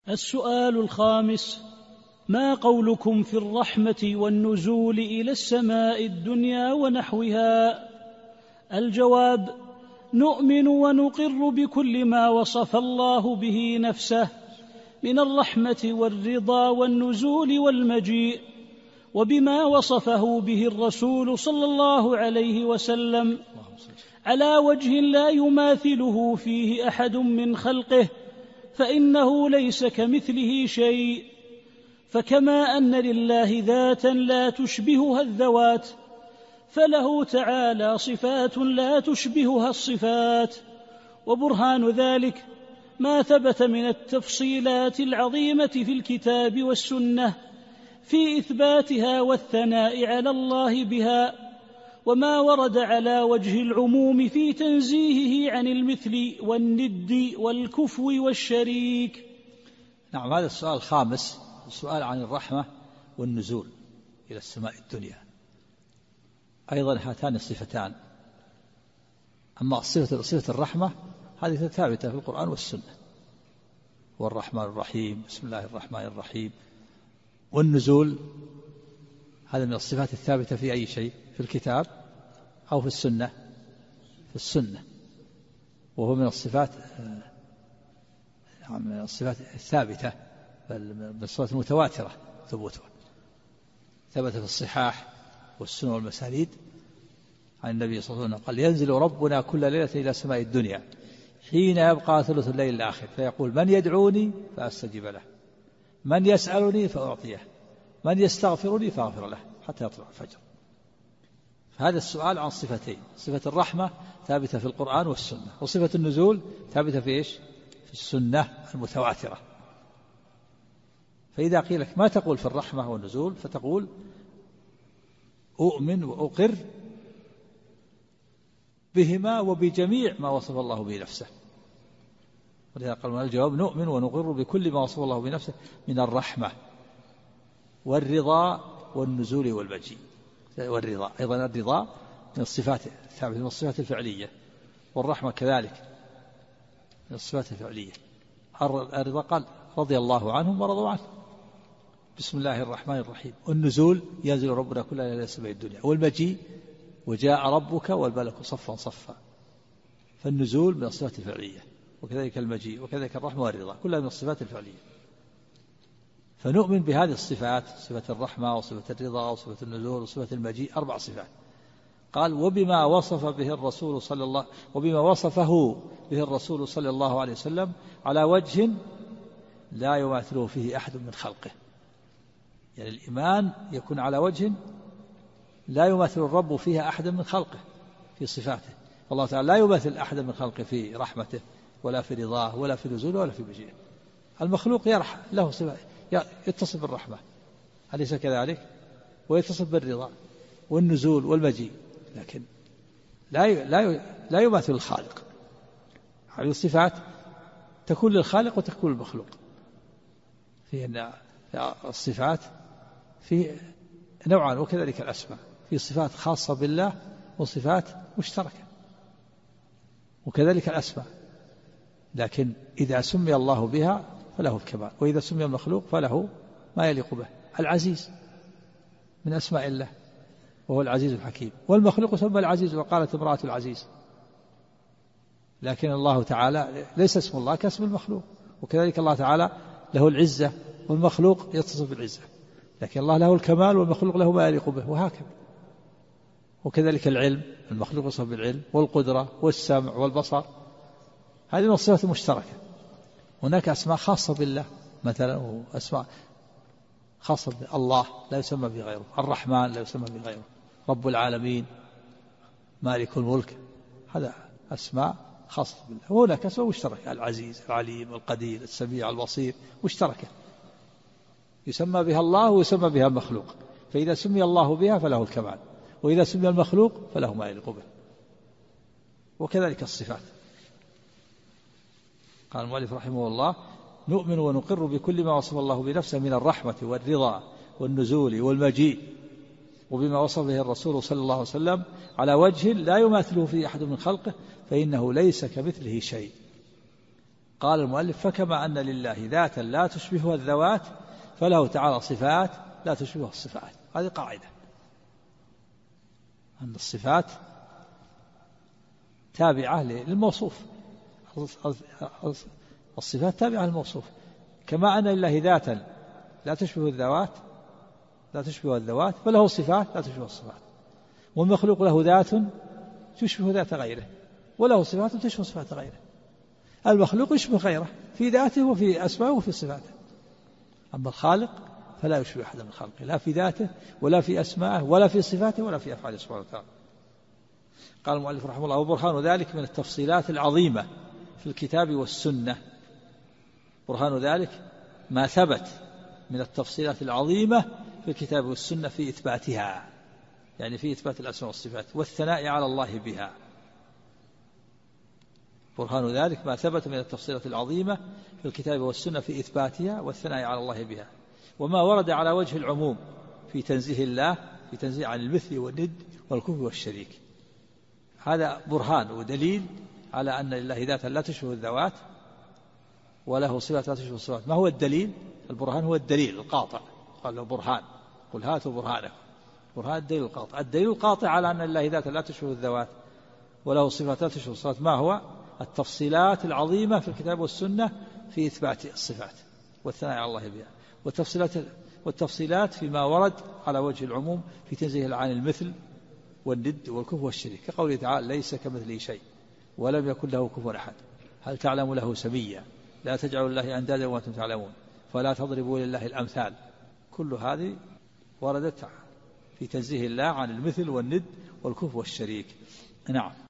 السؤال الخامس: ما قولكم في الرحمة والنزول إلى السماء الدنيا ونحوها؟ الجواب: نؤمن ونقر بكل ما وصف الله به نفسه من الرحمة والرضا والنزول والمجيء، وبما وصفه به الرسول صلى الله عليه وسلم على وجه لا يماثله فيه أحد من خلقه، فإنه ليس كمثله شيء. فكما أن لله ذاتا لا تشبهها الذوات، فله تعالى صفات لا تشبهها الصفات، وبرهان ذلك ما ثبت من التفصيلات العظيمة في الكتاب والسنة في إثباتها والثناء على الله بها، وما ورد على وجه العموم في تنزيهه عن المثل والند والكفو والشريك. نعم، هذا السؤال الخامس، السؤال عن الرحمة والنزول إلى السماء الدنيا. أيضا هاتان الصفتان، أما صفة الرحمة هذه ثابتة في القرآن والسنة، والرحمن الرحيم، بسم الله الرحمن الرحيم. والنزول هذا من الصفات الثابتة في أي شيء، في الكتاب أو في السنة؟ في السنة، وهو من الصفات الثابتة، من الصفات المتواترة ثبوتها، ثبت في الصحاح والسنة والمسانيد عن النبي صلى الله عليه وسلم قال: ينزل ربنا كل ليلة إلى سماء الدنيا حين يبقى ثلث الليل الآخر فيقول: من يدعوني فأستجيب له، من يسألني فأعطيه، من يستغفرني فأغفر له، حتى يطلع الفجر. فهذا السؤال عن صفتين: صفة الرحمة ثابتة في القرآن والسنة، وصفة النزول ثابتة في إيش؟ في السنة المتواترة. فإذا قيل لك ما تقول في الرحمة والنزول، فتقول: أؤمن وأقر بهما وبجميع ما وصف الله به نفسه. ولذا قال من الجواب: نؤمن ونقر بكل ما وصف الله بنفسه من الرحمة والرضا والنزول والمجيء. والرضا أيضا، الرضا من الصفات الثابتة، من الصفات الفعلية، والرحمة كذلك من الصفات الفعلية. الرضا قال: رضي الله عنهم ورضوا عنه، بسم الله الرحمن الرحيم. والنزول: ينزل ربنا كل ليلة إلى سماء الدنيا. والمجيء: وجاء ربك والملك صفا صفا. فالنزول من الصفات الفعلية، وكذلك المجيء، وكذلك الرحمة والرضا، كلها من الصفات الفعلية. فنؤمن بهذه الصفات، صفة الرحمة وصفة الرضا وصفة النزول وصفة المجيء، 4 صفات. قال: وبما وصفه به الرسول صلى الله عليه وسلم على وجه لا يماثله فيه أحد من خلقه. يعني الإيمان يكون على وجه لا يماثل الرب فيها أحد من خلقه في صفاته. فالله تعالى لا يماثل أحد من خلقه في رحمته ولا في رضاه ولا في نزوله ولا في مجيئه. المخلوق يرحم له صفات، يتصف بالرحمة، أليس كذلك؟ ويتصف بالرضا والنزول والمجيء، لكن لا يماثل الخالق. هذه الصفات تكون للخالق وتكون للمخلوق. في أن الصفات في نوعان، وكذلك الأسماء، في صفات خاصة بالله وصفات مشتركة، وكذلك الأسماء. لكن إذا سمي الله بها فله الكمال، وإذا سمي المخلوق فله ما يليق به. العزيز من أسماء الله، وهو العزيز الحكيم، والمخلوق يسمى العزيز، وقالت امرأة العزيز. لكن الله تعالى ليس اسم الله كاسم المخلوق، وكذلك الله تعالى له العزة، والمخلوق يتصف بالعزة، لكن الله له الكمال والمخلوق له ما يليق به، وهكذا. وكذلك العلم، المخلوق يصف بالعلم، والقدرة والسمع والبصر، هذه من الصفات المشتركة. هناك أسماء خاصة بالله، مثلا وأسماء خاصة بالله لا يسمى بغيره. الرحمن لا يسمى بغيره، رب العالمين، مالك الملك، هذا أسماء خاصة بالله. وهناك أسماء مشتركة: العزيز، العليم، القدير، السميع، البصير، مشتركة يسمى بها الله ويسمى بها المخلوق. فإذا سمي الله بها فله الكمال، وإذا سمي المخلوق فله ما يليق به. وكذلك الصفات. قال المؤلف رحمه الله: نؤمن ونقر بكل ما وصف الله بنفسه من الرحمة والرضا والنزول والمجيء، وبما وصف به الرسول صلى الله عليه وسلم على وجه لا يماثله فيه أحد من خلقه، فإنه ليس كمثله شيء. قال المؤلف فكما أن لله ذاتا لا تشبهها الذوات فله تعالى صفات لا تشبهها الصفات. هذه قاعدة أن الصفات تابعة للموصوف، الصفات تابعة للموصوف. كما أن لله ذاتا لا تشبه الذوات فله صفات لا تشبه الصفات. والمخلوق له ذات تشبه ذات غيره وله صفات تشبه صفات غيره. المخلوق يشبه غيره في ذاته وفي أسمائه وفي صفاته، أما الخالق فلا يشبه أحد من خلقه لا في ذاته ولا في أسمائه ولا في صفاته ولا في أفعاله سبحانه وتعالى. قال المؤلف رحمه الله وبرهان ذلك من التفصيلات العظيمة في الكتاب والسنة. برهان ذلك ما ثبت من التفصيلات العظيمة في الكتاب والسنة في إثباتها، يعني في إثبات الأسماء والصفات والثناء على الله بها. برهان ذلك ما ثبت من التفصيلات العظيمة في الكتاب والسنة في إثباتها والثناء على الله بها، وما ورد على وجه العموم في تنزيه الله، في تنزيه عن المثل والند والكفر والشريك. هذا برهان ودليل على أن لله ذاتا لا تشبه الذوات وله صفات لا تشبه الصفات. ما هو الدليل؟ البرهان هو الدليل القاطع. قال له برهان، قل هاتوا برهانكم. برهان الدليل القاطع. الدليل القاطع على أن لله ذاتا لا تشبه الذوات وله صفات لا تشبه الصفات ما هو؟ التفصيلات العظيمة في الكتاب والسنة في إثبات الصفات والثناء على الله بها، والتفصيلات فيما ورد على وجه العموم في تنزيه عن المثل والند والكفر والشريك، كقوله تعالى ليس كمثله شيء ولم يكن له كفوا أحد هل تعلم له سميا لا تجعلوا لله أندادا وأنتم تعلمون فلا تضربوا لله الأمثال. كل هذه وردت في تنزيه الله عن المثل والند والكفر والشريك. نعم.